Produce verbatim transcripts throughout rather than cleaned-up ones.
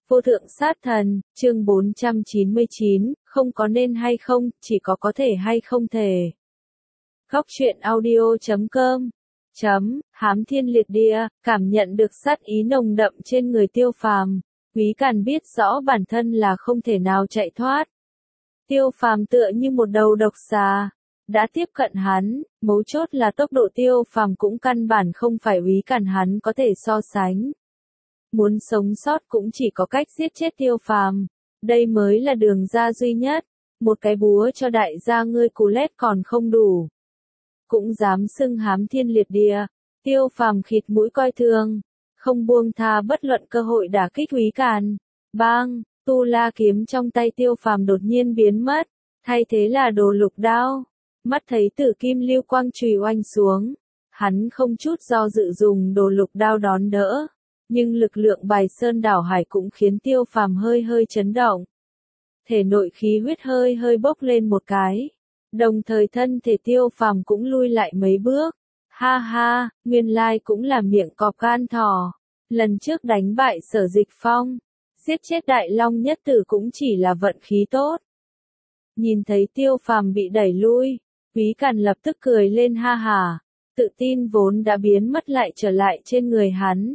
Vô thượng sát thần, chương bốn trăm chín mươi chín, không có nên hay không, chỉ có có thể hay không thể. Góc truyện audio chấm com chấm, hám thiên liệt địa, cảm nhận được sát ý nồng đậm trên người Tiêu Phàm, Quý Càn biết rõ bản thân là không thể nào chạy thoát. Tiêu Phàm tựa như một đầu độc xà, đã tiếp cận hắn, mấu chốt là tốc độ Tiêu Phàm cũng căn bản không phải Quý Càn hắn có thể so sánh. Muốn sống sót cũng chỉ có cách giết chết Tiêu Phàm, đây mới là đường ra duy nhất, một cái búa cho đại gia ngươi cú lét còn không đủ. Cũng dám xưng hám thiên liệt địa, Tiêu Phàm khịt mũi coi thường, không buông tha bất luận cơ hội đả kích Quý Càn. Bang, tu la kiếm trong tay Tiêu Phàm đột nhiên biến mất, thay thế là đồ lục đao. Mắt thấy tử kim lưu quang chùy oanh xuống, hắn không chút do dự dùng đồ lục đao đón đỡ. Nhưng lực lượng bài sơn đảo hải cũng khiến Tiêu Phàm hơi hơi chấn động. Thể nội khí huyết hơi hơi bốc lên một cái. Đồng thời thân thể Tiêu Phàm cũng lui lại mấy bước. Ha ha, nguyên lai cũng là miệng cọp gan thỏ. Lần trước đánh bại Sở Dịch Phong, giết chết Đại Long Nhất Tử cũng chỉ là vận khí tốt. Nhìn thấy Tiêu Phàm bị đẩy lui, Quý Càn lập tức cười lên ha hả. Tự tin vốn đã biến mất lại trở lại trên người hắn.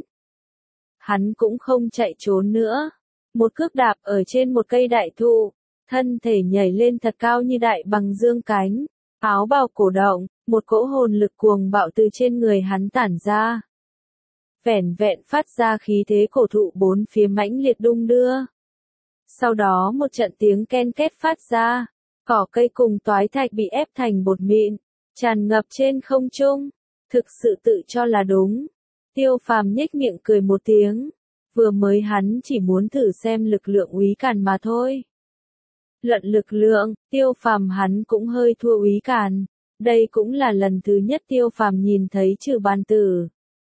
Hắn cũng không chạy trốn nữa. Một cước đạp ở trên một cây đại thụ, thân thể nhảy lên thật cao như đại bằng dương cánh, áo bào cổ động, một cỗ hồn lực cuồng bạo từ trên người hắn tản ra. Vẻn vẹn phát ra khí thế cổ thụ bốn phía mãnh liệt đung đưa. Sau đó một trận tiếng ken két phát ra, cỏ cây cùng toái thạch bị ép thành bột mịn, tràn ngập trên không trung, thực sự tự cho là đúng. Tiêu Phàm nhếch miệng cười một tiếng, vừa mới hắn chỉ muốn thử xem lực lượng Quý Càn mà thôi. Luận lực lượng, Tiêu Phàm hắn cũng hơi thua Quý Càn, đây cũng là lần thứ nhất Tiêu Phàm nhìn thấy Trừ Bàn Tử.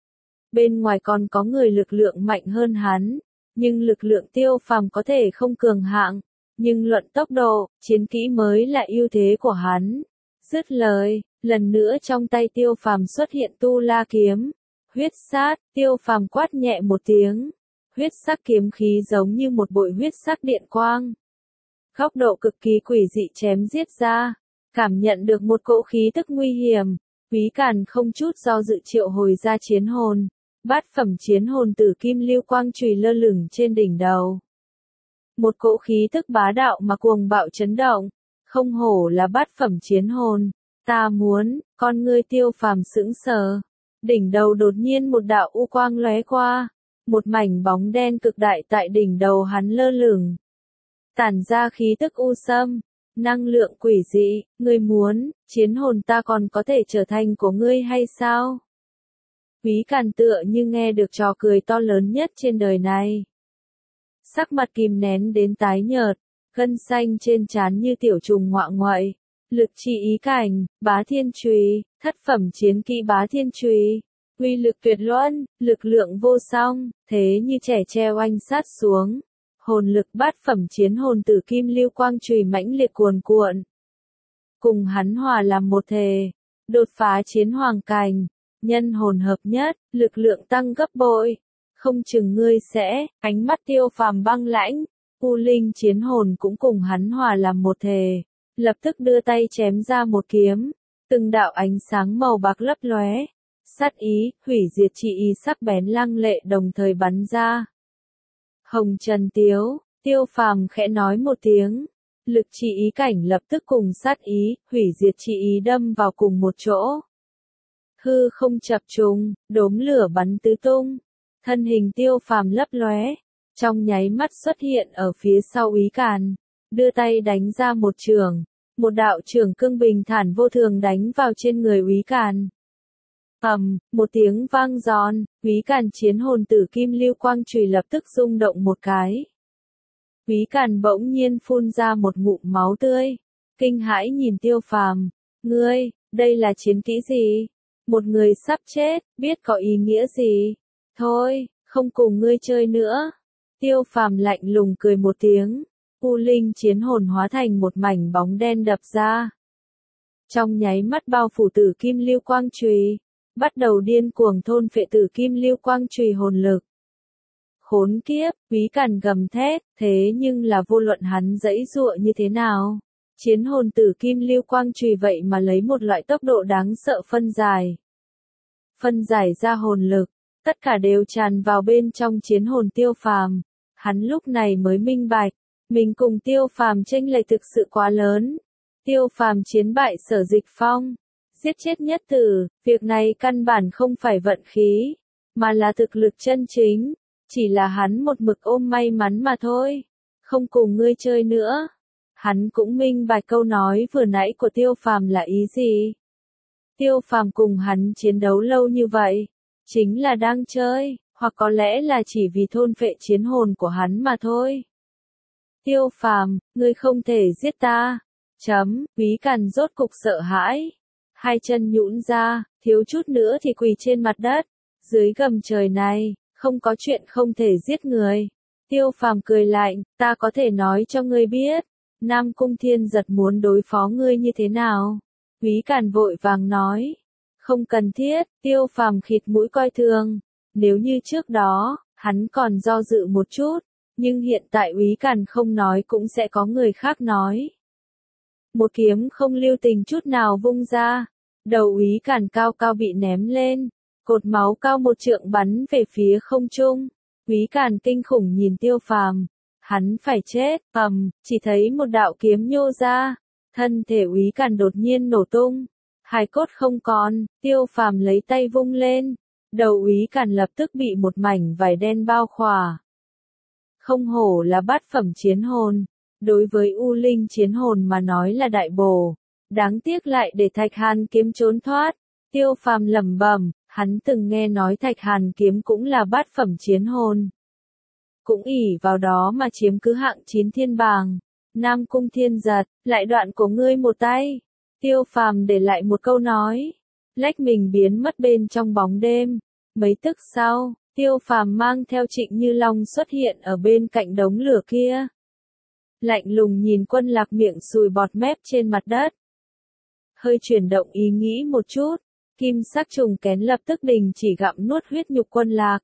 Bên ngoài còn có người lực lượng mạnh hơn hắn, nhưng lực lượng Tiêu Phàm có thể không cường hạng, nhưng luận tốc độ, chiến kỹ mới là ưu thế của hắn. Dứt lời, lần nữa trong tay Tiêu Phàm xuất hiện tu la kiếm. Huyết sát, Tiêu Phàm quát nhẹ một tiếng. Huyết sắc kiếm khí giống như một bội huyết sắc điện quang. Góc độ cực kỳ quỷ dị chém giết ra. Cảm nhận được một cỗ khí tức nguy hiểm. Quý Càn không chút do dự triệu hồi ra chiến hồn. Bát phẩm chiến hồn tử kim lưu quang chùy lơ lửng trên đỉnh đầu. Một cỗ khí tức bá đạo mà cuồng bạo chấn động. Không hổ là bát phẩm chiến hồn. Ta muốn, con ngươi Tiêu Phàm sững sờ. Đỉnh đầu đột nhiên một đạo u quang lóe qua, một mảnh bóng đen cực đại tại đỉnh đầu hắn lơ lửng. Tản ra khí tức u sâm, năng lượng quỷ dị, ngươi muốn, chiến hồn ta còn có thể trở thành của ngươi hay sao? Quý Càn tựa như nghe được trò cười to lớn nhất trên đời này. Sắc mặt kìm nén đến tái nhợt, gân xanh trên trán như tiểu trùng ngoạ ngoại. Lực chi ý cảnh, bá thiên chùy, thất phẩm chiến kỹ bá thiên chùy, uy lực tuyệt luân, lực lượng vô song, thế như trẻ tre oanh sát xuống. Hồn lực bát phẩm chiến hồn tử kim lưu quang chùy mãnh liệt cuồn cuộn. Cùng hắn hòa làm một thể, đột phá chiến hoàng cảnh, nhân hồn hợp nhất, lực lượng tăng gấp bội. Không chừng ngươi sẽ, ánh mắt Tiêu Phàm băng lãnh, U Linh chiến hồn cũng cùng hắn hòa làm một thể. Lập tức đưa tay chém ra một kiếm, từng đạo ánh sáng màu bạc lấp lóe, sát ý, hủy diệt chi ý sắc bén lăng lệ đồng thời bắn ra. Hồng Trần Tiếu, Tiêu Phàm khẽ nói một tiếng, lực chi ý cảnh lập tức cùng sát ý, hủy diệt chi ý đâm vào cùng một chỗ. Hư không chập trùng, đốm lửa bắn tứ tung, thân hình Tiêu Phàm lấp lóe, trong nháy mắt xuất hiện ở phía sau Quý Càn, đưa tay đánh ra một chưởng. Một đạo chưởng cương bình thản vô thường đánh vào trên người Quý Càn. Ầm, một tiếng vang giòn, Quý Càn chiến hồn tử kim lưu quang chùy lập tức rung động một cái. Quý Càn bỗng nhiên phun ra một ngụm máu tươi, kinh hãi nhìn Tiêu Phàm, ngươi, đây là chiến kỹ gì? Một người sắp chết, biết có ý nghĩa gì? Thôi, không cùng ngươi chơi nữa. Tiêu Phàm lạnh lùng cười một tiếng. U Linh chiến hồn hóa thành một mảnh bóng đen đập ra. Trong nháy mắt bao phủ tử kim lưu quang chùy, bắt đầu điên cuồng thôn phệ tử kim lưu quang chùy hồn lực. Khốn kiếp, Quý Càn gầm thét, thế nhưng là vô luận hắn giãy giụa như thế nào. Chiến hồn tử kim lưu quang chùy vậy mà lấy một loại tốc độ đáng sợ phân giải. Phân giải ra hồn lực, tất cả đều tràn vào bên trong chiến hồn Tiêu Phàm. Hắn lúc này mới minh bạch, mình cùng Tiêu Phàm chênh lệch thực sự quá lớn. Tiêu Phàm chiến bại Sở Dịch Phong, giết chết Nhất Tử, việc này căn bản không phải vận khí, mà là thực lực chân chính, chỉ là hắn một mực ôm may mắn mà thôi, không cùng ngươi chơi nữa. Hắn cũng minh bạch câu nói vừa nãy của Tiêu Phàm là ý gì. Tiêu Phàm cùng hắn chiến đấu lâu như vậy, chính là đang chơi, hoặc có lẽ là chỉ vì thôn phệ chiến hồn của hắn mà thôi. Tiêu Phàm, ngươi không thể giết ta. Chấm, Quý Càn rốt cục sợ hãi. Hai chân nhũn ra, thiếu chút nữa thì quỳ trên mặt đất. Dưới gầm trời này, không có chuyện không thể giết người. Tiêu Phàm cười lạnh, ta có thể nói cho ngươi biết. Nam Cung Thiên Giật muốn đối phó ngươi như thế nào? Quý Càn vội vàng nói. Không cần thiết, Tiêu Phàm khịt mũi coi thường. Nếu như trước đó, hắn còn do dự một chút, nhưng hiện tại Quý Càn không nói cũng sẽ có người khác nói. Một kiếm không lưu tình chút nào vung ra, đầu Quý Càn cao cao bị ném lên, cột máu cao một trượng bắn về phía không trung. Quý Càn kinh khủng nhìn Tiêu Phàm, hắn phải chết, ầm, chỉ thấy một đạo kiếm nhô ra, thân thể Quý Càn đột nhiên nổ tung, hài cốt không còn, Tiêu Phàm lấy tay vung lên, đầu Quý Càn lập tức bị một mảnh vải đen bao khỏa. Không hổ là bát phẩm chiến hồn, đối với U Linh chiến hồn mà nói là đại bổ, đáng tiếc lại để Thạch Hàn kiếm trốn thoát. Tiêu Phàm lẩm bẩm, hắn từng nghe nói Thạch Hàn kiếm cũng là bát phẩm chiến hồn. Cũng ỷ vào đó mà chiếm cứ hạng chín thiên bảng. Nam Cung Thiên Giật, lại đoạn của ngươi một tay. Tiêu Phàm để lại một câu nói, lách mình biến mất bên trong bóng đêm. Mấy tức sau, Tiêu Phàm mang theo Trịnh Như Long xuất hiện ở bên cạnh đống lửa kia. Lạnh lùng nhìn Quân Lạc miệng sùi bọt mép trên mặt đất. Hơi chuyển động ý nghĩ một chút, kim sắc trùng kén lập tức đình chỉ gặm nuốt huyết nhục Quân Lạc.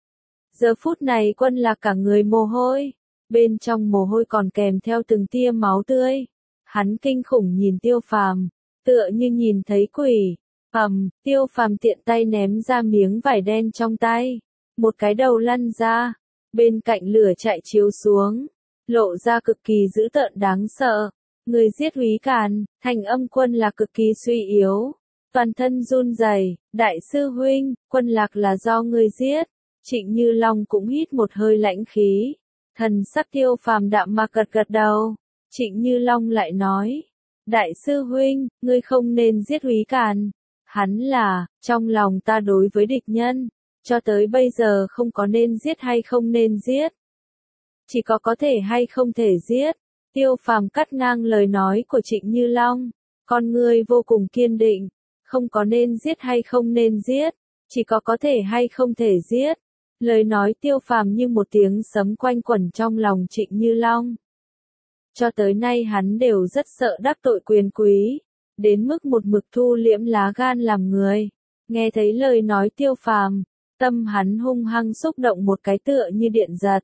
Giờ phút này Quân Lạc cả người mồ hôi, bên trong mồ hôi còn kèm theo từng tia máu tươi. Hắn kinh khủng nhìn Tiêu Phàm, tựa như nhìn thấy quỷ. Ầm, Tiêu Phàm tiện tay ném ra miếng vải đen trong tay, một cái đầu lăn ra, bên cạnh lửa chạy chiếu xuống, lộ ra cực kỳ dữ tợn đáng sợ. Người giết Quý Càn, thành âm Quân Lạc cực kỳ suy yếu, toàn thân run rẩy. Đại sư huynh, Quân Lạc là do người giết. Trịnh Như Long cũng hít một hơi lãnh khí, thần sắc Tiêu Phàm đạm mạc gật gật đầu. Trịnh Như Long lại nói, đại sư huynh, ngươi không nên giết Quý Càn. Hắn là, trong lòng ta đối với địch nhân, cho tới bây giờ không có nên giết hay không nên giết. Chỉ có có thể hay không thể giết. Tiêu Phàm cắt ngang lời nói của Trịnh Như Long, con ngươi vô cùng kiên định, không có nên giết hay không nên giết, chỉ có có thể hay không thể giết. Lời nói Tiêu Phàm như một tiếng sấm quanh quẩn trong lòng Trịnh Như Long. Cho tới nay hắn đều rất sợ đắc tội quyền quý, đến mức một mực thu liễm lá gan làm người. Nghe thấy lời nói Tiêu Phàm, tâm hắn hung hăng xúc động một cái tựa như điện giật.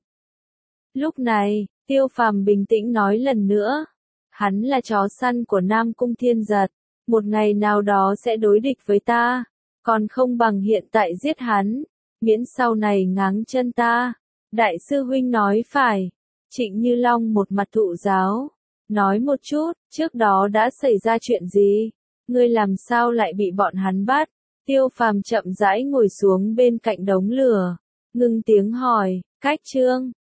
Lúc này, Tiêu Phàm bình tĩnh nói lần nữa, hắn là chó săn của Nam Cung Thiên Giật, một ngày nào đó sẽ đối địch với ta, còn không bằng hiện tại giết hắn, miễn sau này ngáng chân ta. Đại sư huynh nói phải. Trịnh Như Long một mặt thụ giáo, nói một chút, trước đó đã xảy ra chuyện gì? Ngươi làm sao lại bị bọn hắn bắt? Tiêu Phàm chậm rãi ngồi xuống bên cạnh đống lửa, ngưng tiếng hỏi, cách chương.